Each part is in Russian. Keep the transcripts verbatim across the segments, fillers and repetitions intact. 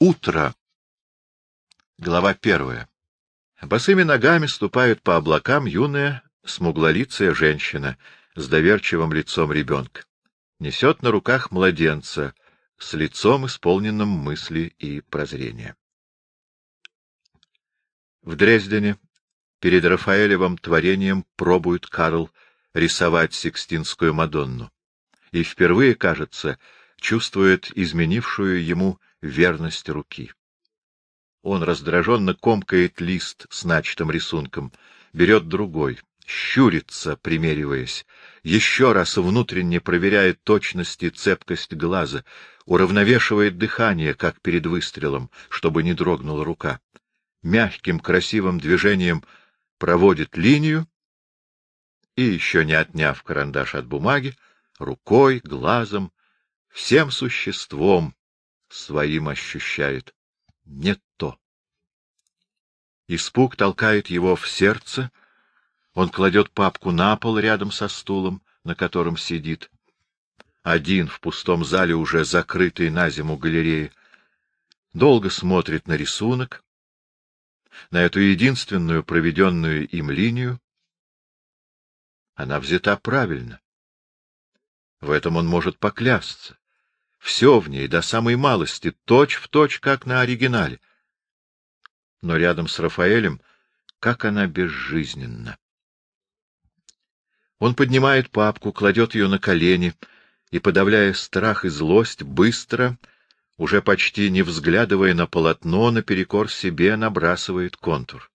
Утро. Глава первая. Босыми ногами ступает по облакам юная, смуглолицая женщина с доверчивым лицом ребенка. Несет на руках младенца с лицом, исполненным мысли и прозрения. В Дрездене перед Рафаэлевым творением пробует Карл рисовать Сикстинскую Мадонну. И впервые, кажется, чувствует изменившую ему верность руки. Он раздраженно комкает лист с начатым рисунком, берет другой, щурится, примериваясь, еще раз внутренне проверяет точность и цепкость глаза, уравновешивает дыхание, как перед выстрелом, чтобы не дрогнула рука. Мягким, красивым движением проводит линию и, еще не отняв карандаш от бумаги, рукой, глазом, всем существом своим ощущает: не то. Испуг толкает его в сердце, он кладет папку на пол рядом со стулом, на котором сидит. Один в пустом зале, уже закрытой на зиму галереи, долго смотрит на рисунок, на эту единственную проведенную им линию. Она взята правильно. В этом он может поклясться. Все в ней, до самой малости, точь-в-точь, как на оригинале. Но рядом с Рафаэлем, как она безжизненна. Он поднимает папку, кладет ее на колени и, подавляя страх и злость, быстро, уже почти не взглядывая на полотно, наперекор себе набрасывает контур.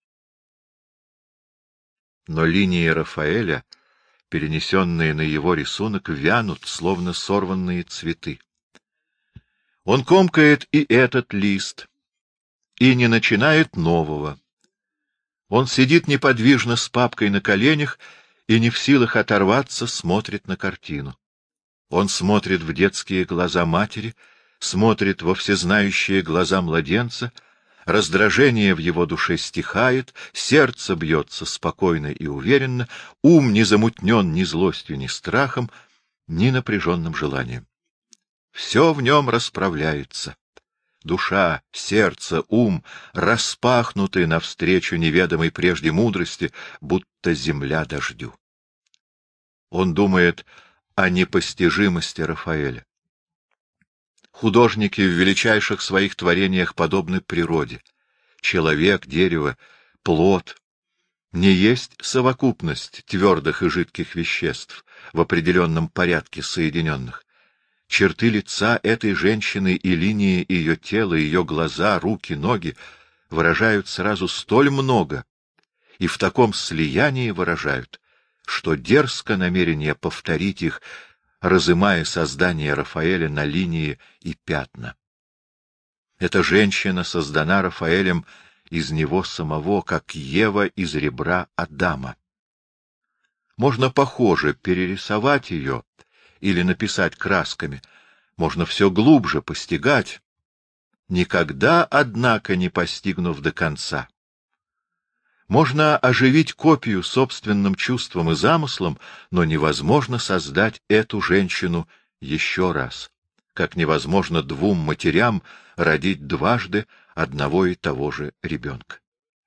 Но линии Рафаэля, перенесенные на его рисунок, вянут, словно сорванные цветы. Он комкает и этот лист, и не начинает нового. Он сидит неподвижно с папкой на коленях и не в силах оторваться, смотрит на картину. Он смотрит в детские глаза матери, смотрит во всезнающие глаза младенца, раздражение в его душе стихает, сердце бьется спокойно и уверенно, ум не замутнен ни злостью, ни страхом, ни напряженным желанием. Все в нем расправляется. Душа, сердце, ум распахнуты навстречу неведомой прежде мудрости, будто земля дождю. Он думает о непостижимости Рафаэля. Художники в величайших своих творениях подобны природе. Человек, дерево, плод не есть совокупность твердых и жидких веществ в определенном порядке соединенных. Черты лица этой женщины и линии ее тела, ее глаза, руки, ноги выражают сразу столь много и в таком слиянии выражают, что дерзко намерение повторить их, разымая создание Рафаэля на линии и пятна. Эта женщина создана Рафаэлем из него самого, как Ева из ребра Адама. Можно похоже перерисовать ее или написать красками, можно все глубже постигать, никогда, однако, не постигнув до конца. Можно оживить копию собственным чувством и замыслом, но невозможно создать эту женщину еще раз, как невозможно двум матерям родить дважды одного и того же ребенка.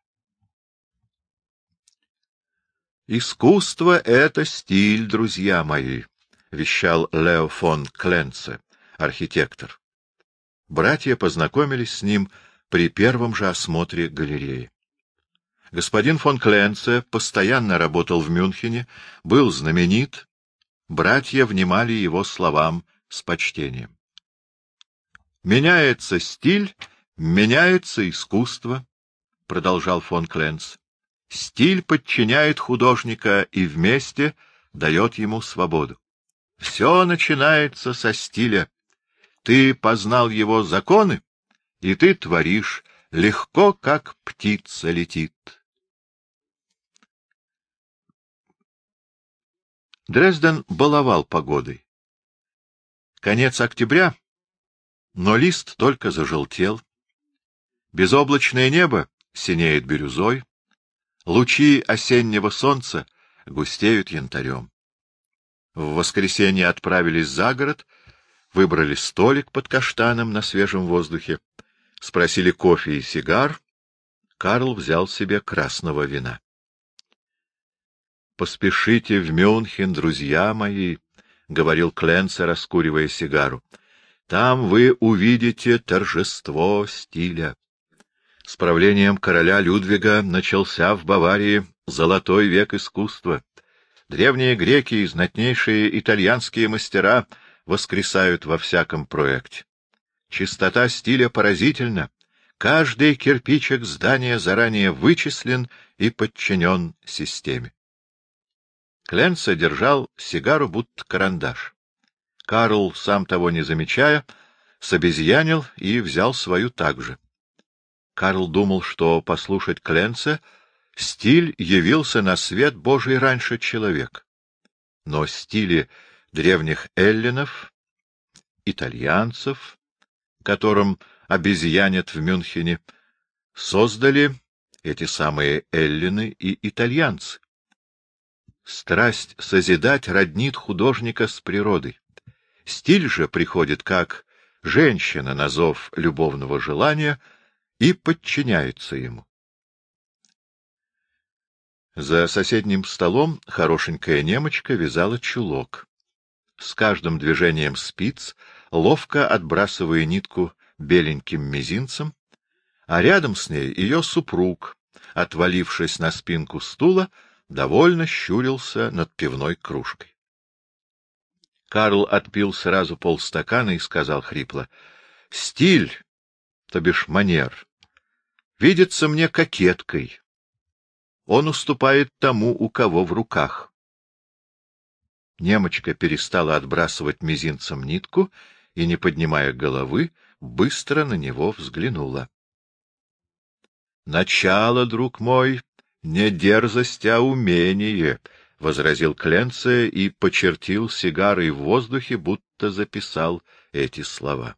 «Искусство — это стиль, друзья мои», — вещал Лео фон Кленце, архитектор. Братья познакомились с ним при первом же осмотре галереи. Господин фон Кленце постоянно работал в Мюнхене, был знаменит, братья внимали его словам с почтением. «Меняется стиль, меняется искусство», — продолжал фон Кленце. «Стиль подчиняет художника и вместе дает ему свободу. Все начинается со стиля. Ты познал его законы, и ты творишь, легко, как птица летит». Дрезден баловал погодой. Конец октября, но лист только зажелтел. Безоблачное небо синеет бирюзой, лучи осеннего солнца густеют янтарем. В воскресенье отправились за город, выбрали столик под каштаном на свежем воздухе, Спросили кофе и сигар. Карл взял себе красного вина. — Поспешите в Мюнхен, друзья мои, — говорил Кленце, раскуривая сигару. — Там вы увидите торжество стиля. С правлением короля Людвига начался в Баварии золотой век искусства. Древние греки и знатнейшие итальянские мастера воскресают во всяком проекте. Чистота стиля поразительна. Каждый кирпичик здания заранее вычислен и подчинен системе. Кленце держал сигару, будто карандаш. Карл, сам того не замечая, собезьянил и взял свою также. Карл думал, что послушать Кленце стиль явился на свет Божий раньше человека. Но стили древних эллинов, итальянцев, которым обезьянят в Мюнхене, создали эти самые эллины и итальянцы. Страсть созидать роднит художника с природой. Стиль же приходит как женщина на зов любовного желания и подчиняется ему. За соседним столом хорошенькая немочка вязала чулок. С каждым движением спиц, ловко отбрасывая нитку беленьким мизинцем, а рядом с ней ее супруг, отвалившись на спинку стула, довольно щурился над пивной кружкой. Карл отпил сразу полстакана и сказал хрипло: — Стиль, то бишь манер, видится мне кокеткой. Он уступает тому, у кого в руках. Немочка перестала отбрасывать мизинцем нитку и, не поднимая головы, быстро на него взглянула. — Начало, друг мой, не дерзость, а умение, — возразил Кленце и почертил сигарой в воздухе, будто записал эти слова.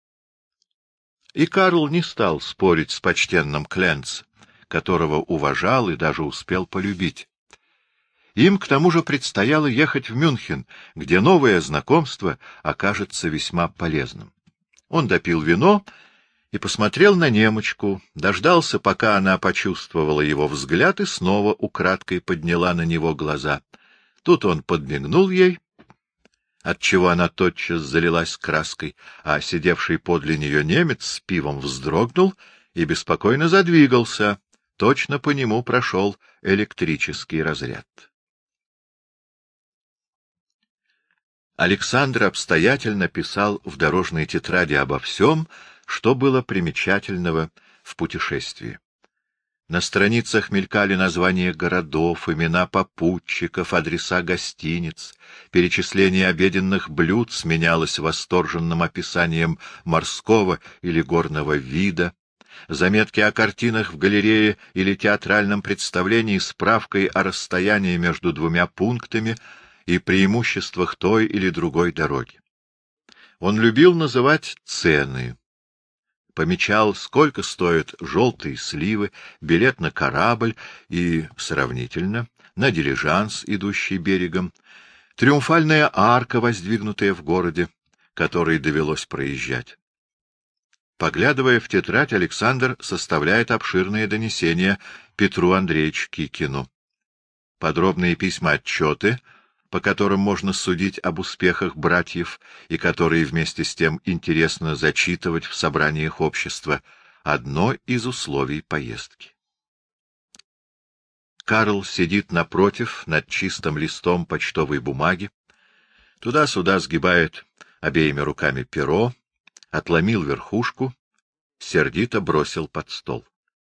И Карл не стал спорить с почтенным Кленце, которого уважал и даже успел полюбить. Им, к тому же, предстояло ехать в Мюнхен, где новое знакомство окажется весьма полезным. Он допил вино и посмотрел на немочку, дождался, пока она почувствовала его взгляд, и снова украдкой подняла на него глаза. Тут он подмигнул ей, отчего она тотчас залилась краской, а сидевший подле нее немец с пивом вздрогнул и беспокойно задвигался. Точно по нему прошел электрический разряд. Александр обстоятельно писал в дорожной тетради обо всем, что было примечательного в путешествии. На страницах мелькали названия городов, имена попутчиков, адреса гостиниц, перечисление обеденных блюд сменялось восторженным описанием морского или горного вида, заметки о картинах в галерее или театральном представлении с справкой о расстоянии между двумя пунктами и преимуществах той или другой дороги. Он любил называть цены. Помечал, сколько стоят желтые сливы, билет на корабль и, сравнительно, на дилижанс, идущий берегом, триумфальная арка, воздвигнутая в городе, который довелось проезжать. Поглядывая в тетрадь, Александр составляет обширные донесения Петру Андреевичу Кикину. Подробные письма-отчеты, по которым можно судить об успехах братьев и которые вместе с тем интересно зачитывать в собраниях общества, одно из условий поездки. Карл сидит напротив, над чистым листом почтовой бумаги, туда-сюда сгибает обеими руками перо, отломил верхушку, сердито бросил под стол.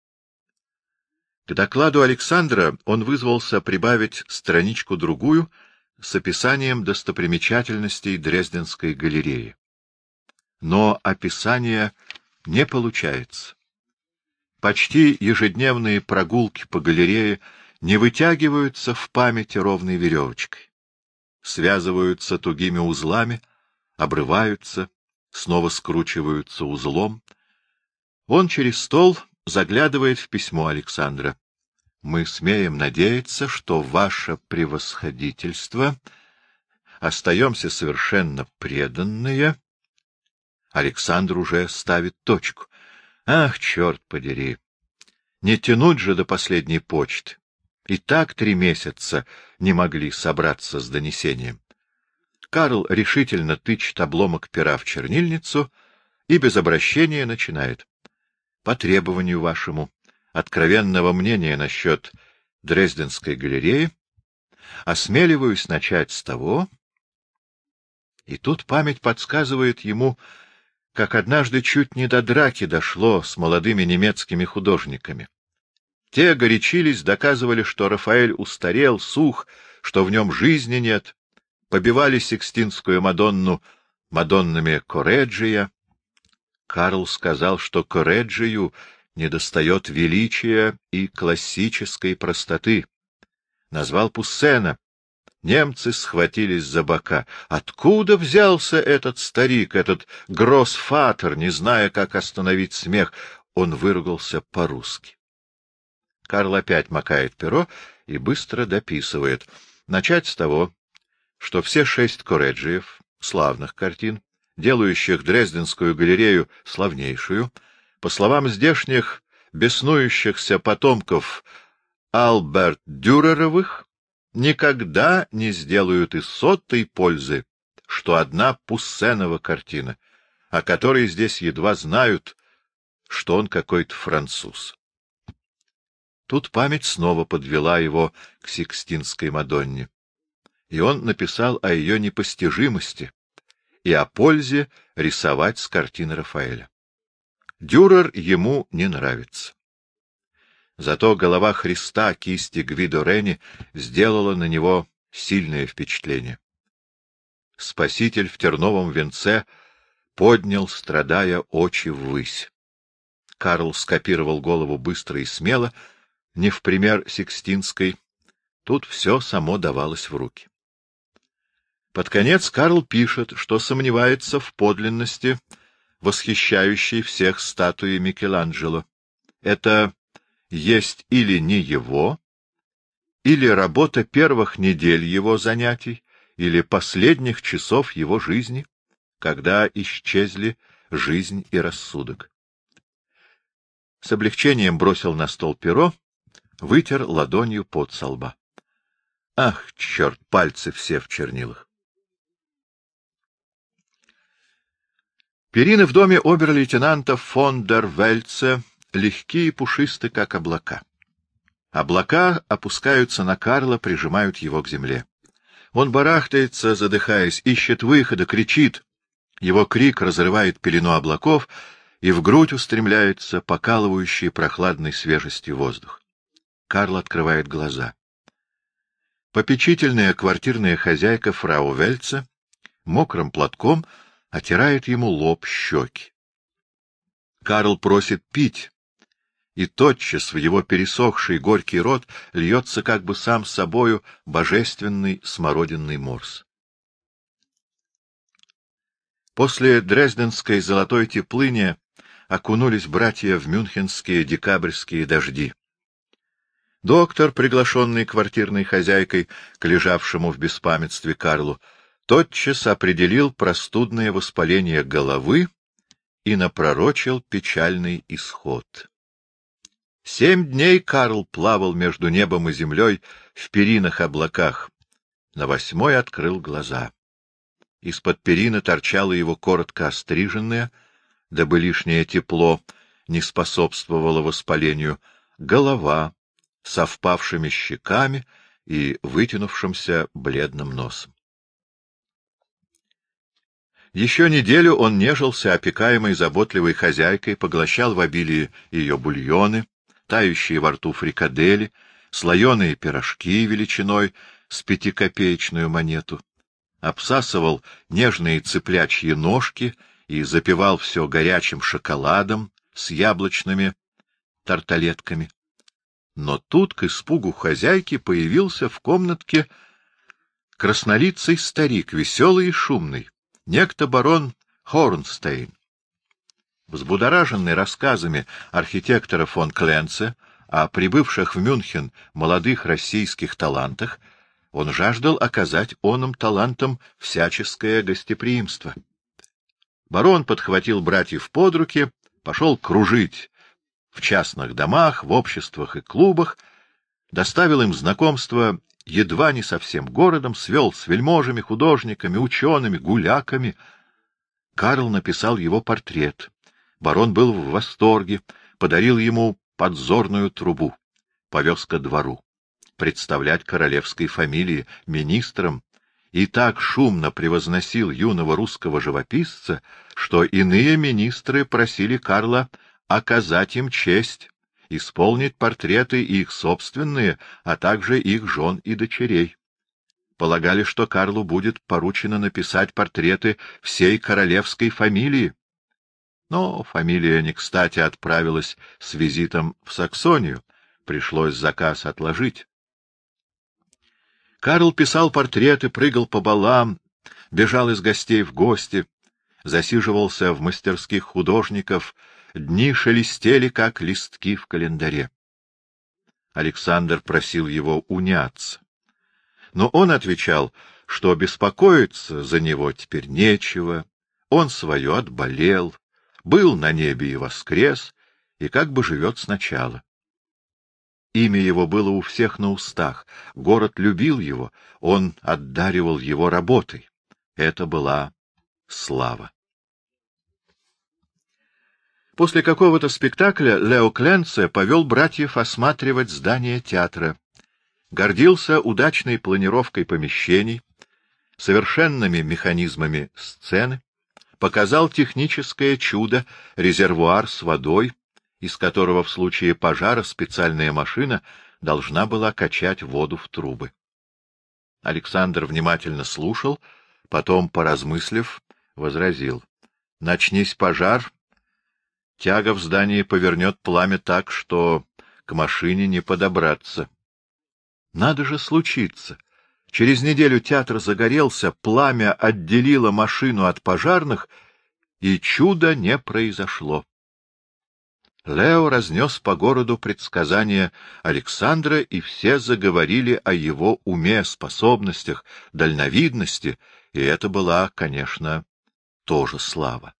К докладу Александра он вызвался прибавить страничку-другую с описанием достопримечательностей Дрезденской галереи. Но описание не получается. Почти ежедневные прогулки по галерее не вытягиваются в памяти ровной веревочкой. Связываются тугими узлами, обрываются, снова скручиваются узлом. Он через стол заглядывает в письмо Александра. Мы смеем надеяться, что ваше превосходительство, остаемся совершенно преданные. Александр уже ставит точку. Ах, черт подери! Не тянуть же до последней почты. И так три месяца не могли собраться с донесением. Карл решительно тычет обломок пера в чернильницу и без обращения начинает. По требованию вашему, откровенного мнения насчет Дрезденской галереи, осмеливаюсь начать с того, и тут память подсказывает ему, как однажды чуть не до драки дошло с молодыми немецкими художниками. Те горячились, доказывали, что Рафаэль устарел, сух, что в нем жизни нет, побивали Сикстинскую Мадонну Мадоннами Корреджия. Карл сказал, что Корреджию недостает величия и классической простоты. Назвал Пуссена. Немцы схватились за бока. Откуда взялся этот старик, этот гроссфатер, не зная, как остановить смех? Он выругался по-русски. Карл опять макает перо и быстро дописывает. Начать с того, что все шесть Корреджиев, славных картин, делающих Дрезденскую галерею славнейшую, по словам здешних беснующихся потомков Альберт Дюреровых, никогда не сделают и сотой пользы, что одна Пуссенова картина, о которой здесь едва знают, что он какой-то француз. Тут память снова подвела его к Сикстинской Мадонне, и он написал о ее непостижимости и о пользе рисовать с картины Рафаэля. Дюрер ему не нравится. Зато голова Христа кисти Гвидо Рени сделала на него сильное впечатление. Спаситель в терновом венце поднял, страдая, очи ввысь. Карл скопировал голову быстро и смело, не в пример Сикстинской. Тут все само давалось в руки. Под конец Карл пишет, что сомневается в подлинности восхищающей всех статуи Микеланджело. Это есть или не его, или работа первых недель его занятий, или последних часов его жизни, когда исчезли жизнь и рассудок. С облегчением бросил на стол перо, вытер ладонью пот со лба. Ах, черт, пальцы все в чернилах. Перины в доме обер-лейтенанта фон дер Вельце легкие и пушисты, как облака. Облака опускаются на Карла, прижимают его к земле. Он барахтается, задыхаясь, ищет выхода, кричит. Его крик разрывает пелену облаков, и в грудь устремляется покалывающий прохладной свежестью воздух. Карл открывает глаза. Попечительная квартирная хозяйка фрау Вельце мокрым платком отирает ему лоб, щеки. Карл просит пить, и тотчас в его пересохший горький рот льется как бы сам собою божественный смородинный морс. После дрезденской золотой теплыни окунулись братья в мюнхенские декабрьские дожди. Доктор, приглашенный квартирной хозяйкой к лежавшему в беспамятстве Карлу, тотчас определил простудное воспаление головы и напророчил печальный исход. Семь дней Карл плавал между небом и землей в перинах облаках. На восьмой открыл глаза. Из-под перины торчало его коротко остриженное, дабы лишнее тепло не способствовало воспалению, голова со впавшими щеками и вытянувшимся бледным носом. Еще неделю он нежился опекаемой заботливой хозяйкой, поглощал в обилии ее бульоны, тающие во рту фрикадели, слоеные пирожки величиной с пятикопеечную монету, обсасывал нежные цыплячьи ножки и запивал все горячим шоколадом с яблочными тарталетками. Но тут, к испугу хозяйки, появился в комнатке краснолицый старик, веселый и шумный, некто барон Хорнстейн. Взбудораженный рассказами архитектора фон Кленце о прибывших в Мюнхен молодых российских талантах, он жаждал оказать оным талантам всяческое гостеприимство. Барон подхватил братьев под руки, пошел кружить в частных домах, в обществах и клубах, доставил им знакомство едва не со всем городом, свел с вельможами, художниками, учеными, гуляками. Карл написал его портрет. Барон был в восторге, подарил ему подзорную трубу, повез ко двору, представлять королевской фамилии министрам, и так шумно превозносил юного русского живописца, что иные министры просили Карла оказать им честь, исполнить портреты их собственные, а также их жен и дочерей. Полагали, что Карлу будет поручено написать портреты всей королевской фамилии. Но фамилия не кстати отправилась с визитом в Саксонию, пришлось заказ отложить. Карл писал портреты, прыгал по балам, бежал из гостей в гости, засиживался в мастерских художников, дни шелестели, как листки в календаре. Александр просил его уняться, но он отвечал, что беспокоиться за него теперь нечего, он свое отболел, был на небе и воскрес, и как бы живет сначала. Имя его было у всех на устах, город любил его, он отдаривал его работой. Это была слава. После какого-то спектакля Лео Кленце повел братьев осматривать здание театра. Гордился удачной планировкой помещений, совершенными механизмами сцены, показал техническое чудо — резервуар с водой, из которого в случае пожара специальная машина должна была качать воду в трубы. Александр внимательно слушал, потом, поразмыслив, возразил: «Начнись пожар, тяга в здании повернет пламя так, что к машине не подобраться». Надо же случиться! Через неделю театр загорелся, пламя отделило машину от пожарных, и чудо не произошло. Лео разнес по городу предсказания Александра, и все заговорили о его уме, способностях, дальновидности, и это была, конечно, тоже слава.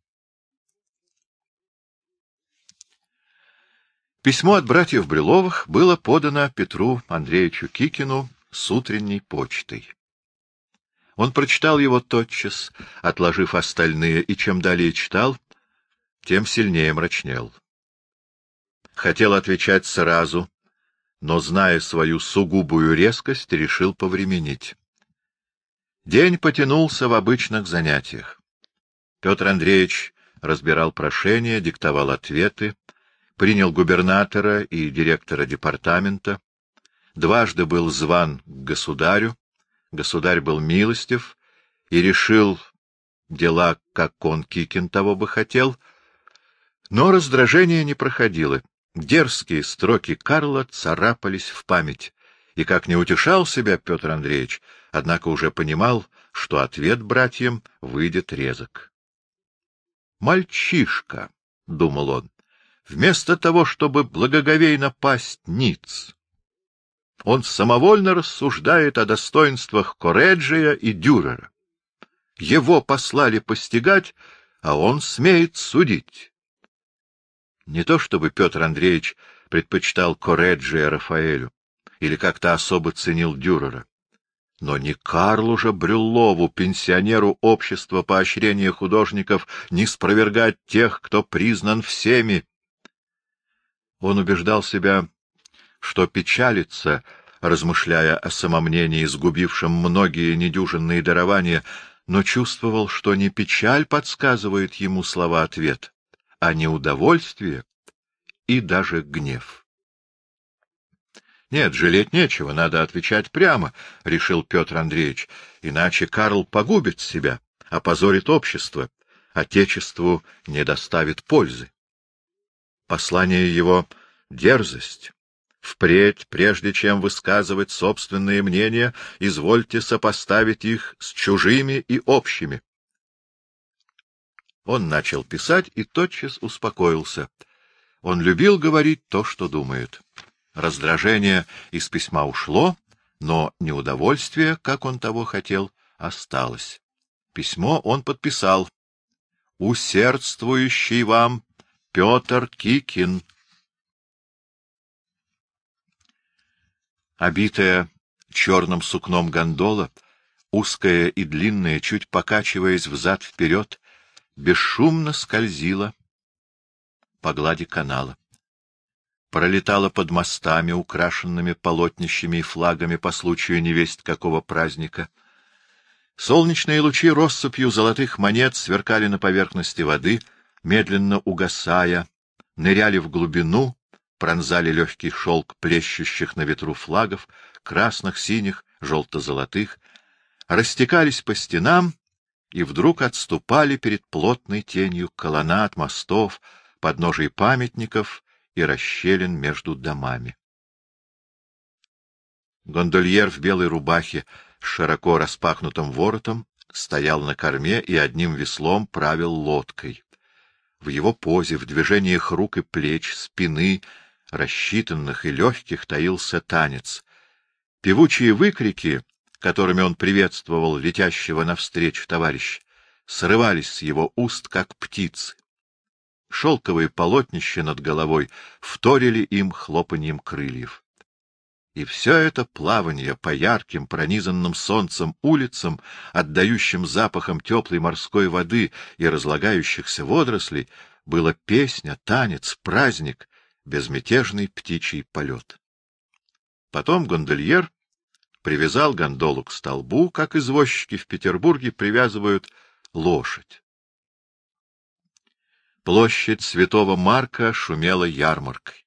Письмо от братьев Брюловых было подано Петру Андреевичу Кикину с утренней почтой. Он прочитал его тотчас, отложив остальные, и чем далее читал, тем сильнее мрачнел. Хотел отвечать сразу, но, зная свою сугубую резкость, решил повременить. День потянулся в обычных занятиях. Петр Андреевич разбирал прошения, диктовал ответы, принял губернатора и директора департамента, дважды был зван к государю, государь был милостив и решил дела, как он, Кикин, того бы хотел, но раздражение не проходило. Дерзкие строки Карла царапались в память, и, как не утешал себя Петр Андреевич, однако уже понимал, что ответ братьям выйдет резок. «Мальчишка», — думал он, — «вместо того, чтобы благоговейно пасть ниц, он самовольно рассуждает о достоинствах Корреджия и Дюрера. Его послали постигать, а он смеет судить». Не то чтобы Петр Андреевич предпочитал Корреджия Рафаэлю или как-то особо ценил Дюрера, но не Карлу же Брюллову, пенсионеру общества поощрения художников, не спровергать тех, кто признан всеми. Он убеждал себя, что печалится, размышляя о самомнении, сгубившем многие недюжинные дарования, но чувствовал, что не печаль подсказывает ему слова-ответ, а неудовольствие и даже гнев. Нет, жалеть нечего, надо отвечать прямо, — решил Петр Андреевич, — иначе Карл погубит себя, опозорит общество, отечеству не доставит пользы. Послание его — дерзость. Впредь, прежде чем высказывать собственные мнения, извольте сопоставить их с чужими и общими. Он начал писать и тотчас успокоился. Он любил говорить то, что думает. Раздражение из письма ушло, но неудовольствие, как он того хотел, осталось. Письмо он подписал: «Усердствующий вам Петр Кикин. Обитая черным сукном гондола, узкая и длинная, чуть покачиваясь взад-вперед, бесшумно скользила по глади канала. Пролетала под мостами, украшенными полотнищами и флагами по случаю невесть какого праздника. Солнечные лучи россыпью золотых монет сверкали на поверхности воды, медленно угасая, ныряли в глубину, пронзали легкий шелк плещущих на ветру флагов, красных, синих, желто-золотых, растекались по стенам и вдруг отступали перед плотной тенью колоннад, мостов, подножий памятников и расщелин между домами. Гондольер в белой рубахе с широко распахнутым воротом стоял на корме и одним веслом правил лодкой. В его позе, в движениях рук и плеч, спины, рассчитанных и легких, таился танец. Певучие выкрики, которыми он приветствовал летящего навстречу товарища, срывались с его уст, как птицы. Шелковые полотнища над головой вторили им хлопаньем крыльев. И все это плавание по ярким, пронизанным солнцем улицам, отдающим запахом теплой морской воды и разлагающихся водорослей, было песня, танец, праздник, безмятежный птичий полет. Потом гондольер привязал гондолу к столбу, как извозчики в Петербурге привязывают лошадь. Площадь Святого Марка шумела ярмаркой.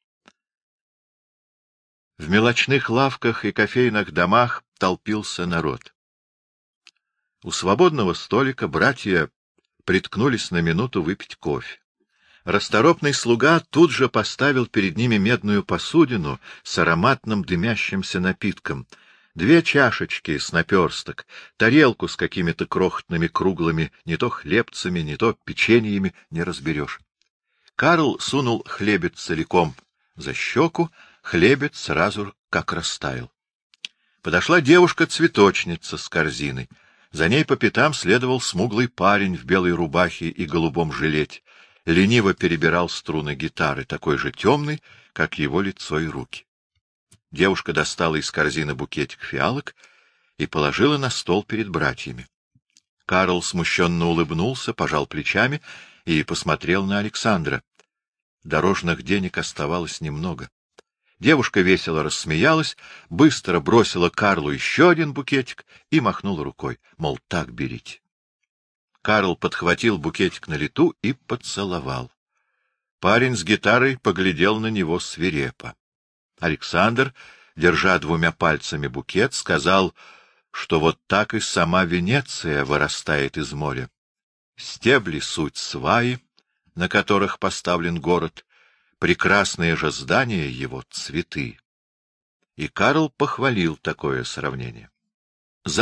В мелочных лавках и кофейных домах толпился народ. У свободного столика братья приткнулись на минуту выпить кофе. Расторопный слуга тут же поставил перед ними медную посудину с ароматным дымящимся напитком, две чашечки с наперсток, тарелку с какими-то крохотными круглыми не то хлебцами, не то печеньями, не разберешь. Карл сунул хлебец целиком за щеку, хлебец сразу как растаял. Подошла девушка-цветочница с корзиной. За ней по пятам следовал смуглый парень в белой рубахе и голубом жилете. Лениво перебирал струны гитары, такой же темный, как его лицо и руки. Девушка достала из корзины букетик фиалок и положила на стол перед братьями. Карл смущенно улыбнулся, пожал плечами и посмотрел на Александра. Дорожных денег оставалось немного. Девушка весело рассмеялась, быстро бросила Карлу еще один букетик и махнула рукой, мол, так берите. Карл подхватил букетик на лету и поцеловал. Парень с гитарой поглядел на него свирепо. Александр, держа двумя пальцами букет, сказал, что вот так и сама Венеция вырастает из моря. Стебли — суть сваи, на которых поставлен город, прекрасные же здания его — цветы. И Карл похвалил такое сравнение.